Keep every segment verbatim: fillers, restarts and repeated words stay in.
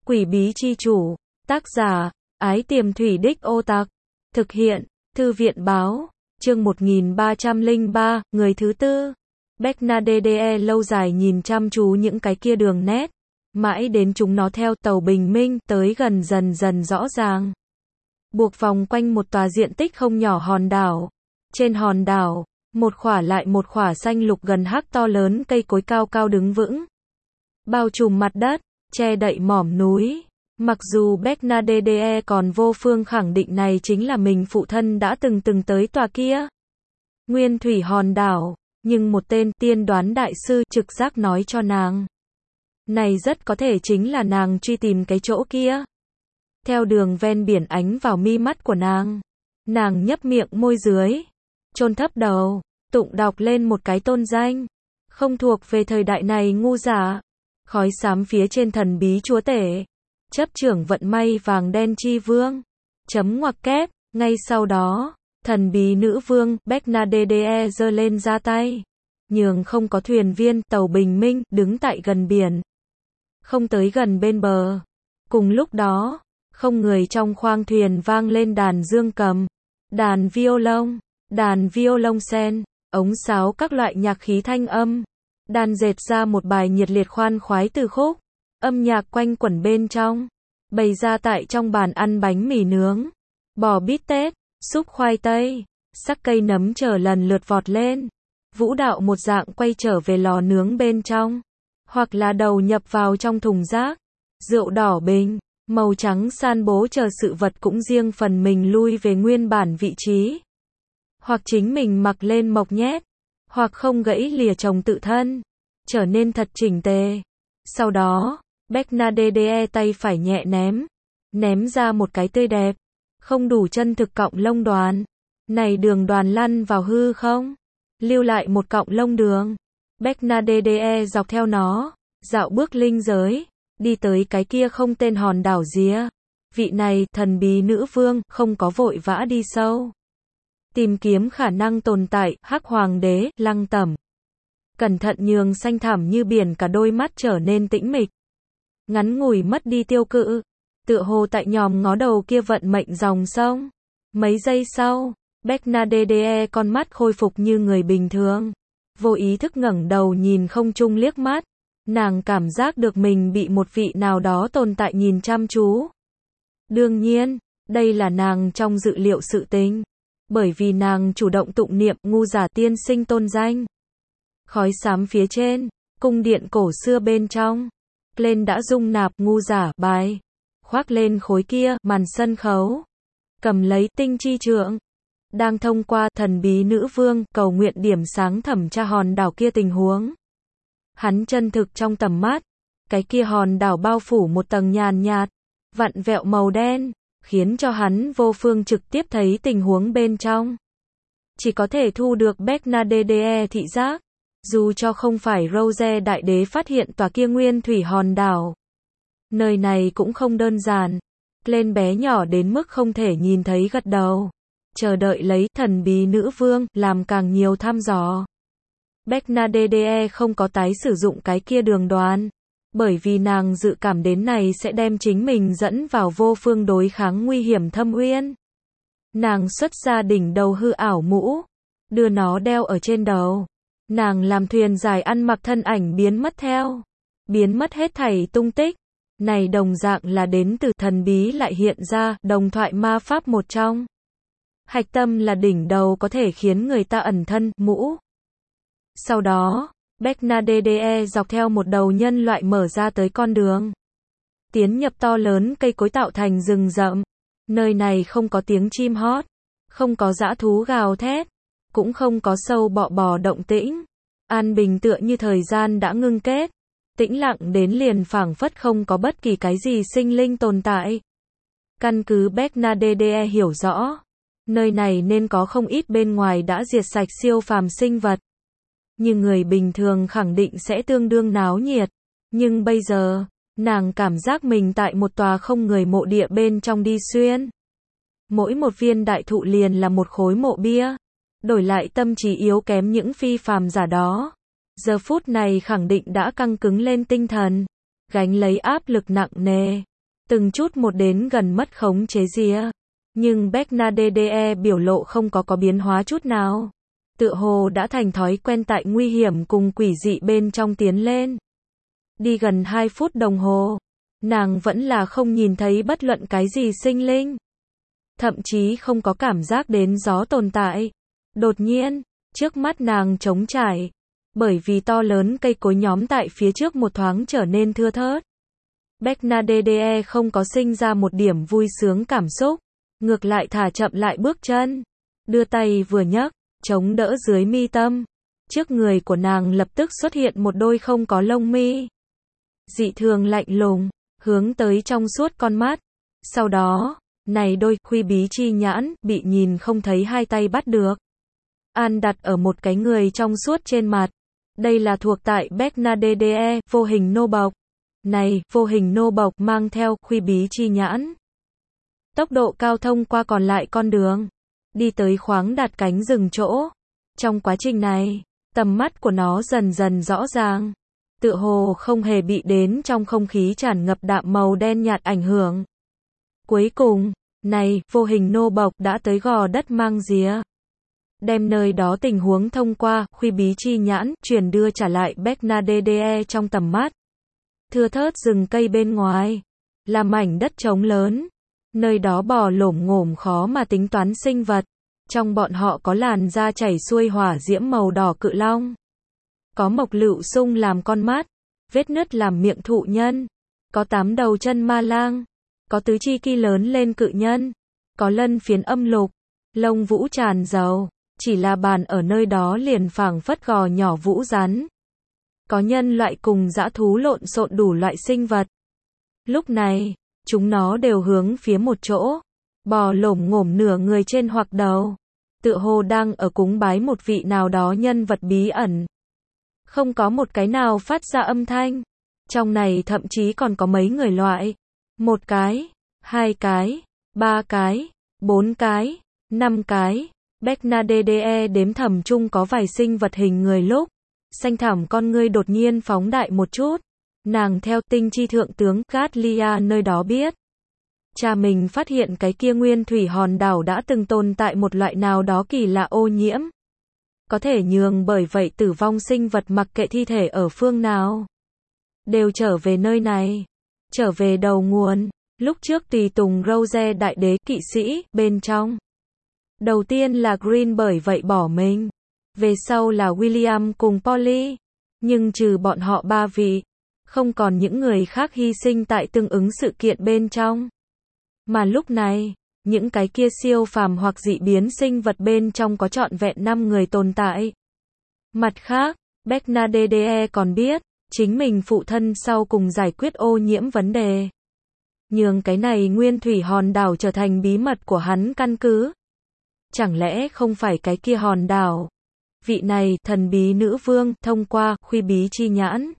Quỷ bí chi chủ, tác giả, Ái Tiềm Thủy Đích Ô Tặc, thực hiện, Thư viện báo, chương một nghìn ba trăm lẻ ba, người thứ tư. Bernadette lâu dài nhìn chăm chú những cái kia đường nét, mãi đến chúng nó theo tàu bình minh tới gần dần dần rõ ràng. Buộc vòng quanh một tòa diện tích không nhỏ hòn đảo. Trên hòn đảo, một khỏa lại một khỏa xanh lục gần hắc to lớn cây cối cao cao đứng vững, bao trùm mặt đất, che đậy mỏm núi. Mặc dù Bernadette còn vô phương khẳng định này chính là mình phụ thân đã từng từng tới tòa kia nguyên thủy hòn đảo, nhưng một tên tiên đoán đại sư trực giác nói cho nàng, này rất có thể chính là nàng truy tìm cái chỗ kia. Theo đường ven biển ánh vào mi mắt của nàng, nàng nhấp miệng môi dưới, chôn thấp đầu, tụng đọc lên một cái tôn danh, không thuộc về thời đại này ngu giả. Khói xám phía trên thần bí chúa tể, chấp trưởng vận may vàng đen chi vương, chấm ngoặc kép. Ngay sau đó, thần bí nữ vương Bernadette giơ lên ra tay, nhường không có thuyền viên tàu bình minh đứng tại gần biển, không tới gần bên bờ. Cùng lúc đó, không người trong khoang thuyền vang lên đàn dương cầm, đàn violon, đàn violon sen, ống sáo các loại nhạc khí thanh âm, đàn dệt ra một bài nhiệt liệt khoan khoái từ khúc. Âm nhạc quanh quẩn bên trong, bày ra tại trong bàn ăn bánh mì nướng, bò bít tết, súp khoai tây, sắc cây nấm chờ lần lượt vọt lên, vũ đạo một dạng quay trở về lò nướng bên trong, hoặc là đầu nhập vào trong thùng rác. Rượu đỏ bình, màu trắng san bố chờ sự vật cũng riêng phần mình lui về nguyên bản vị trí, hoặc chính mình mặc lên mộc nhét, hoặc không gãy lìa chồng tự thân, trở nên thật chỉnh tề. Sau đó, Bernadette tay phải nhẹ ném, ném ra một cái tươi đẹp, không đủ chân thực cọng lông đoàn. Này đường đoàn lăn vào hư không, lưu lại một cọng lông đường. Bernadette dọc theo nó, dạo bước linh giới, đi tới cái kia không tên hòn đảo ría. Vị này, thần bí nữ vương, không có vội vã đi sâu, tìm kiếm khả năng tồn tại, hắc hoàng đế, Lăng Tẩm. Cẩn thận nhường xanh thẳm như biển cả đôi mắt trở nên tĩnh mịch. Ngắn ngủi mất đi tiêu cự, tựa hồ tại nhòm ngó đầu kia vận mệnh dòng sông. Mấy giây sau, Bernadette con mắt khôi phục như người bình thường, vô ý thức ngẩng đầu nhìn không trung liếc mắt. Nàng cảm giác được mình bị một vị nào đó tồn tại nhìn chăm chú. Đương nhiên, đây là nàng trong dự liệu sự tình, bởi vì nàng chủ động tụng niệm ngu giả tiên sinh tôn danh. Khói xám phía trên, cung điện cổ xưa bên trong, lên đã dung nạp ngu giả bài, khoác lên khối kia màn sân khấu, cầm lấy tinh chi trượng, đang thông qua thần bí nữ vương cầu nguyện điểm sáng thẩm tra hòn đảo kia tình huống. Hắn chân thực trong tầm mắt, cái kia hòn đảo bao phủ một tầng nhàn nhạt, vặn vẹo màu đen, khiến cho hắn vô phương trực tiếp thấy tình huống bên trong. Chỉ có thể thu được Bernadette thị giác. Dù cho không phải Rose đại đế phát hiện tòa kia nguyên thủy hòn đảo, nơi này cũng không đơn giản. Lên bé nhỏ đến mức không thể nhìn thấy gật đầu, chờ đợi lấy thần bí nữ vương làm càng nhiều thăm dò. Bernadette không có tái sử dụng cái kia đường đoàn, bởi vì nàng dự cảm đến này sẽ đem chính mình dẫn vào vô phương đối kháng nguy hiểm thâm uyên. Nàng xuất ra đỉnh đầu hư ảo mũ, đưa nó đeo ở trên đầu. Nàng làm thuyền dài ăn mặc thân ảnh biến mất theo, biến mất hết thảy tung tích. Này đồng dạng là đến từ thần bí lại hiện ra đồng thoại ma pháp một trong. Hạch tâm là đỉnh đầu có thể khiến người ta ẩn thân, mũ. Sau đó, Bernadette dọc theo một đầu nhân loại mở ra tới con đường, tiến nhập to lớn cây cối tạo thành rừng rậm. Nơi này không có tiếng chim hót, không có dã thú gào thét, cũng không có sâu bọ bò động tĩnh. An bình tựa như thời gian đã ngưng kết, tĩnh lặng đến liền phảng phất không có bất kỳ cái gì sinh linh tồn tại. Căn cứ Bernadette hiểu rõ, nơi này nên có không ít bên ngoài đã diệt sạch siêu phàm sinh vật, nhưng người bình thường khẳng định sẽ tương đương náo nhiệt. Nhưng bây giờ, nàng cảm giác mình tại một tòa không người mộ địa bên trong đi xuyên. Mỗi một viên đại thụ liền là một khối mộ bia. Đổi lại tâm trí yếu kém những phi phàm giả đó, giờ phút này khẳng định đã căng cứng lên tinh thần, gánh lấy áp lực nặng nề. từng chút một đến gần mất khống chế Rìa. Nhưng Bernadette biểu lộ không có có biến hóa chút nào. Tựa hồ đã thành thói quen tại nguy hiểm cùng quỷ dị bên trong tiến lên. Đi gần hai phút đồng hồ, nàng vẫn là không nhìn thấy bất luận cái gì sinh linh. Thậm chí không có cảm giác đến gió tồn tại. Đột nhiên, trước mắt nàng trống trải. Bởi vì to lớn cây cối nhóm tại phía trước một thoáng trở nên thưa thớt. Bernadette không có sinh ra một điểm vui sướng cảm xúc. Ngược lại thả chậm lại bước chân. Đưa tay vừa nhấc, chống đỡ dưới mi tâm. Trước người của nàng lập tức xuất hiện một đôi không có lông mi. Dị thường lạnh lùng, hướng tới trong suốt con mắt. Sau đó, này đôi khuy bí chi nhãn, bị nhìn không thấy hai tay bắt được. An đặt ở một cái người trong suốt trên mặt. Đây là thuộc tại Bernadette, vô hình nô bộc. Này, vô hình nô bộc mang theo khuy bí chi nhãn. Tốc độ cao thông qua còn lại con đường. Đi tới khoáng đạt cánh rừng chỗ. Trong quá trình này, tầm mắt của nó dần dần rõ ràng. Tựa hồ không hề bị đến trong không khí tràn ngập đạm màu đen nhạt ảnh hưởng. Cuối cùng, này, vô hình nô bộc đã tới gò đất mang Rìa. Đem nơi đó tình huống thông qua, khuy bí chi nhãn, truyền đưa trả lại Bernadette trong tầm mắt. Thưa thớt rừng cây bên ngoài, là mảnh đất trống lớn. Nơi đó bò lổm ngổm khó mà tính toán sinh vật. Trong bọn họ có làn da chảy xuôi hỏa diễm màu đỏ cự long. Có mộc lựu sung làm con mắt. Vết nứt làm miệng thụ nhân. Có tám đầu chân ma lang. Có tứ chi kỳ lớn lên cự nhân. Có lân phiến âm lục. Lông vũ tràn dầu. Chỉ là bàn ở nơi đó liền phảng phất gò nhỏ vũ rắn. Có nhân loại cùng dã thú lộn xộn đủ loại sinh vật. Lúc này, chúng nó đều hướng phía một chỗ. Bò lổm ngổm nửa người trên hoặc đầu. Tựa hồ đang ở cúng bái một vị nào đó nhân vật bí ẩn. Không có một cái nào phát ra âm thanh. Trong này thậm chí còn có mấy người loại. Một cái, hai cái, ba cái, bốn cái, năm cái. Bernadette đếm thầm chung có vài sinh vật hình người lúc. Xanh thẳm con ngươi đột nhiên phóng đại một chút. Nàng theo tinh chi thượng tướng Gatlia nơi đó biết. Cha mình phát hiện cái kia nguyên thủy hòn đảo đã từng tồn tại một loại nào đó kỳ lạ ô nhiễm. Có thể nhường bởi vậy tử vong sinh vật mặc kệ thi thể ở phương nào. Đều trở về nơi này. Trở về đầu nguồn. Lúc trước tùy tùng Rose đại đế kỵ sĩ bên trong. Đầu tiên là Green bởi vậy bỏ mình. Về sau là William cùng Polly. Nhưng trừ bọn họ ba vị, không còn những người khác hy sinh tại tương ứng sự kiện bên trong. Mà lúc này, những cái kia siêu phàm hoặc dị biến sinh vật bên trong có trọn vẹn năm người tồn tại. Mặt khác, Bernadette còn biết, chính mình phụ thân sau cùng giải quyết ô nhiễm vấn đề. Nhường cái này nguyên thủy hòn đảo trở thành bí mật của hắn căn cứ. Chẳng lẽ không phải cái kia hòn đảo? Vị này, thần bí nữ vương, thông qua, khuy bí chi nhãn.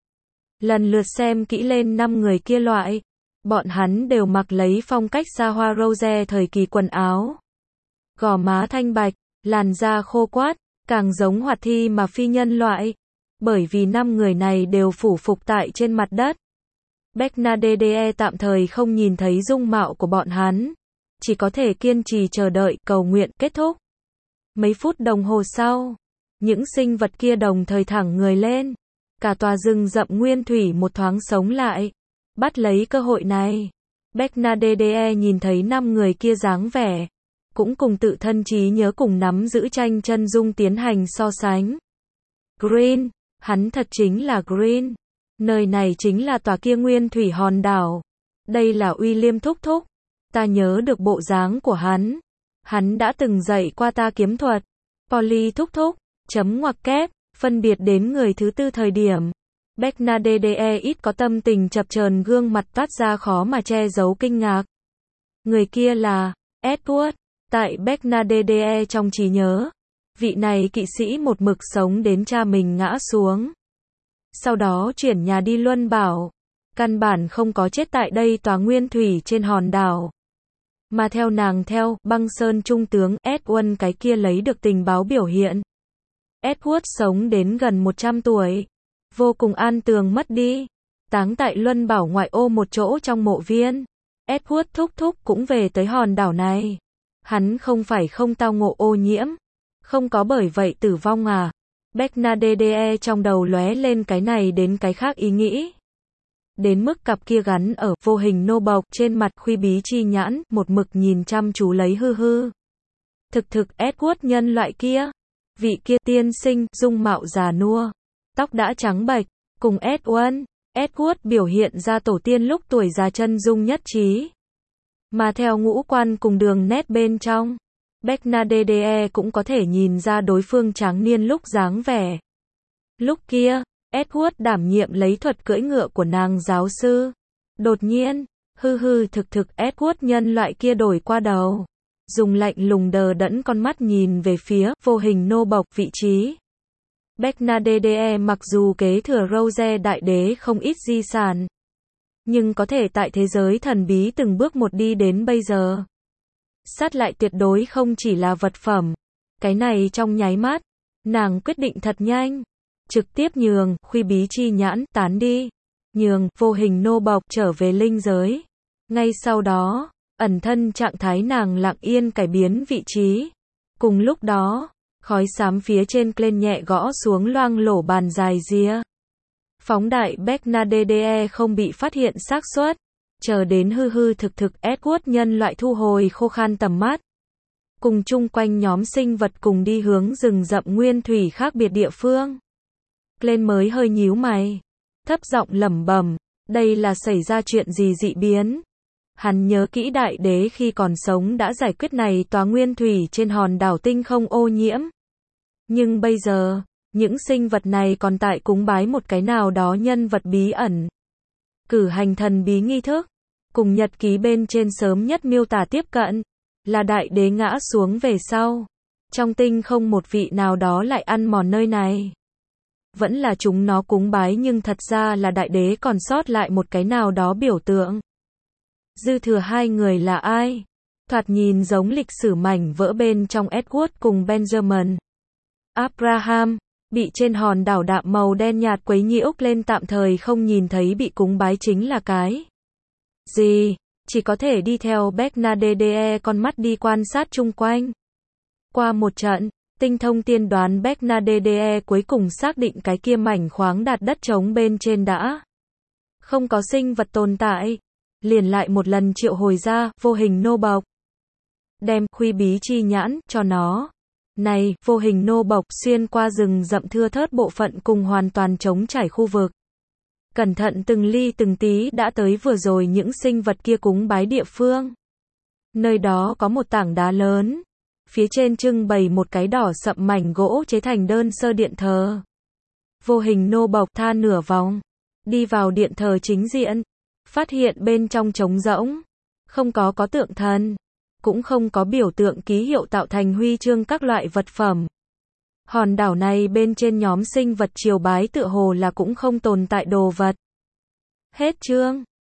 Lần lượt xem kỹ lên năm người kia loại. Bọn hắn đều mặc lấy phong cách xa hoa Rose thời kỳ quần áo. Gò má thanh bạch, làn da khô quát, càng giống hoạt thi mà phi nhân loại. Bởi vì năm người này đều phủ phục tại trên mặt đất. Bernadette tạm thời không nhìn thấy dung mạo của bọn hắn. Chỉ có thể kiên trì chờ đợi, cầu nguyện, kết thúc. Mấy phút đồng hồ sau, những sinh vật kia đồng thời thẳng người lên. Cả tòa rừng rậm nguyên thủy một thoáng sống lại. Bắt lấy cơ hội này. Bernadette nhìn thấy năm người kia dáng vẻ. Cũng cùng tự thân trí nhớ cùng nắm giữ tranh chân dung tiến hành so sánh. Green, hắn thật chính là Green. Nơi này chính là tòa kia nguyên thủy hòn đảo. Đây là William thúc thúc. Ta nhớ được bộ dáng của hắn. Hắn đã từng dạy qua ta kiếm thuật. Polly thúc thúc, chấm ngoặc kép, phân biệt đến người thứ tư thời điểm. Bernadette ít có tâm tình chập chờn gương mặt toát ra khó mà che giấu kinh ngạc. Người kia là Edward. Tại Bernadette trong trí nhớ, vị này kỵ sĩ một mực sống đến cha mình ngã xuống. Sau đó chuyển nhà đi Luân Bảo. Căn bản không có chết tại đây tòa nguyên thủy trên hòn đảo. Mà theo nàng theo, băng sơn trung tướng Edward cái kia lấy được tình báo biểu hiện. Edward sống đến gần một trăm tuổi. Vô cùng an tường mất đi. Táng tại Luân Bảo ngoại ô một chỗ trong mộ viên. Edward thúc thúc cũng về tới hòn đảo này. Hắn không phải không tao ngộ ô nhiễm, không có bởi vậy tử vong à? Bernadette trong đầu lóe lên cái này đến cái khác ý nghĩ. Đến mức cặp kia gắn ở vô hình nô bộc trên mặt Khuy Bí Chi nhãn, một mực nhìn chăm chú lấy hư hư. Thực thực Edward nhân loại kia, vị kia tiên sinh, dung mạo già nua, tóc đã trắng bệch, cùng Edward, Edward biểu hiện ra tổ tiên lúc tuổi già chân dung nhất trí. Mà theo ngũ quan cùng đường nét bên trong, Bernadette cũng có thể nhìn ra đối phương tráng niên lúc dáng vẻ. Lúc kia, Edward đảm nhiệm lấy thuật cưỡi ngựa của nàng giáo sư. Đột nhiên, hư hư thực thực Edward nhân loại kia đổi qua đầu. Dùng lạnh lùng đờ đẫn con mắt nhìn về phía vô hình nô bộc vị trí. Bernadette mặc dù kế thừa Rose đại đế không ít di sản, nhưng có thể tại thế giới thần bí từng bước một đi đến bây giờ. Sát lại tuyệt đối không chỉ là vật phẩm. Cái này trong nháy mắt, nàng quyết định thật nhanh. Trực tiếp nhường, Khuy Bí Chi nhãn, tán đi. Nhường, vô hình nô bộc, trở về linh giới. Ngay sau đó, ẩn thân trạng thái nàng lặng yên cải biến vị trí. Cùng lúc đó, khói xám phía trên lên nhẹ gõ xuống loang lổ bàn dài ria. Phóng đại Bernadette không bị phát hiện xác suất. Chờ đến hư hư thực thực Edward nhân loại thu hồi khô khan tầm mắt. Cùng chung quanh nhóm sinh vật cùng đi hướng rừng rậm nguyên thủy khác biệt địa phương. Lên mới hơi nhíu mày. Thấp giọng lẩm bẩm, đây là xảy ra chuyện gì dị biến. Hắn nhớ kỹ đại đế khi còn sống đã giải quyết này tòa nguyên thủy trên hòn đảo tinh không ô nhiễm. Nhưng bây giờ, những sinh vật này còn tại cúng bái một cái nào đó nhân vật bí ẩn. Cử hành thần bí nghi thức, cùng nhật ký bên trên sớm nhất miêu tả tiếp cận, là đại đế ngã xuống về sau. Trong tinh không một vị nào đó lại ăn mòn nơi này. Vẫn là chúng nó cúng bái nhưng thật ra là đại đế còn sót lại một cái nào đó biểu tượng. Dư thừa hai người là ai? Thoạt nhìn giống lịch sử mảnh vỡ bên trong Edward cùng Benjamin. Abraham, bị trên hòn đảo đạm màu đen nhạt quấy nhiễu lên tạm thời không nhìn thấy bị cúng bái chính là cái gì? Chỉ có thể đi theo Bernadette con mắt đi quan sát chung quanh. Qua một trận, tinh thông tiên đoán Bernadette cuối cùng xác định cái kia mảnh khoáng đạt đất trống bên trên đã không có sinh vật tồn tại. Liền lại một lần triệu hồi ra vô hình nô bộc. Đem Khuy Bí Chi nhãn cho nó. Này, vô hình nô bộc xuyên qua rừng rậm thưa thớt bộ phận cùng hoàn toàn trống trải khu vực. Cẩn thận từng ly từng tí đã tới vừa rồi những sinh vật kia cúng bái địa phương. Nơi đó có một tảng đá lớn. Phía trên trưng bày một cái đỏ sậm mảnh gỗ chế thành đơn sơ điện thờ. Vô hình nô bộc tha nửa vòng. Đi vào điện thờ chính diện. Phát hiện bên trong trống rỗng. Không có có tượng thần. Cũng không có biểu tượng ký hiệu tạo thành huy chương các loại vật phẩm. Hòn đảo này bên trên nhóm sinh vật triều bái tựa hồ là cũng không tồn tại đồ vật. Hết chương.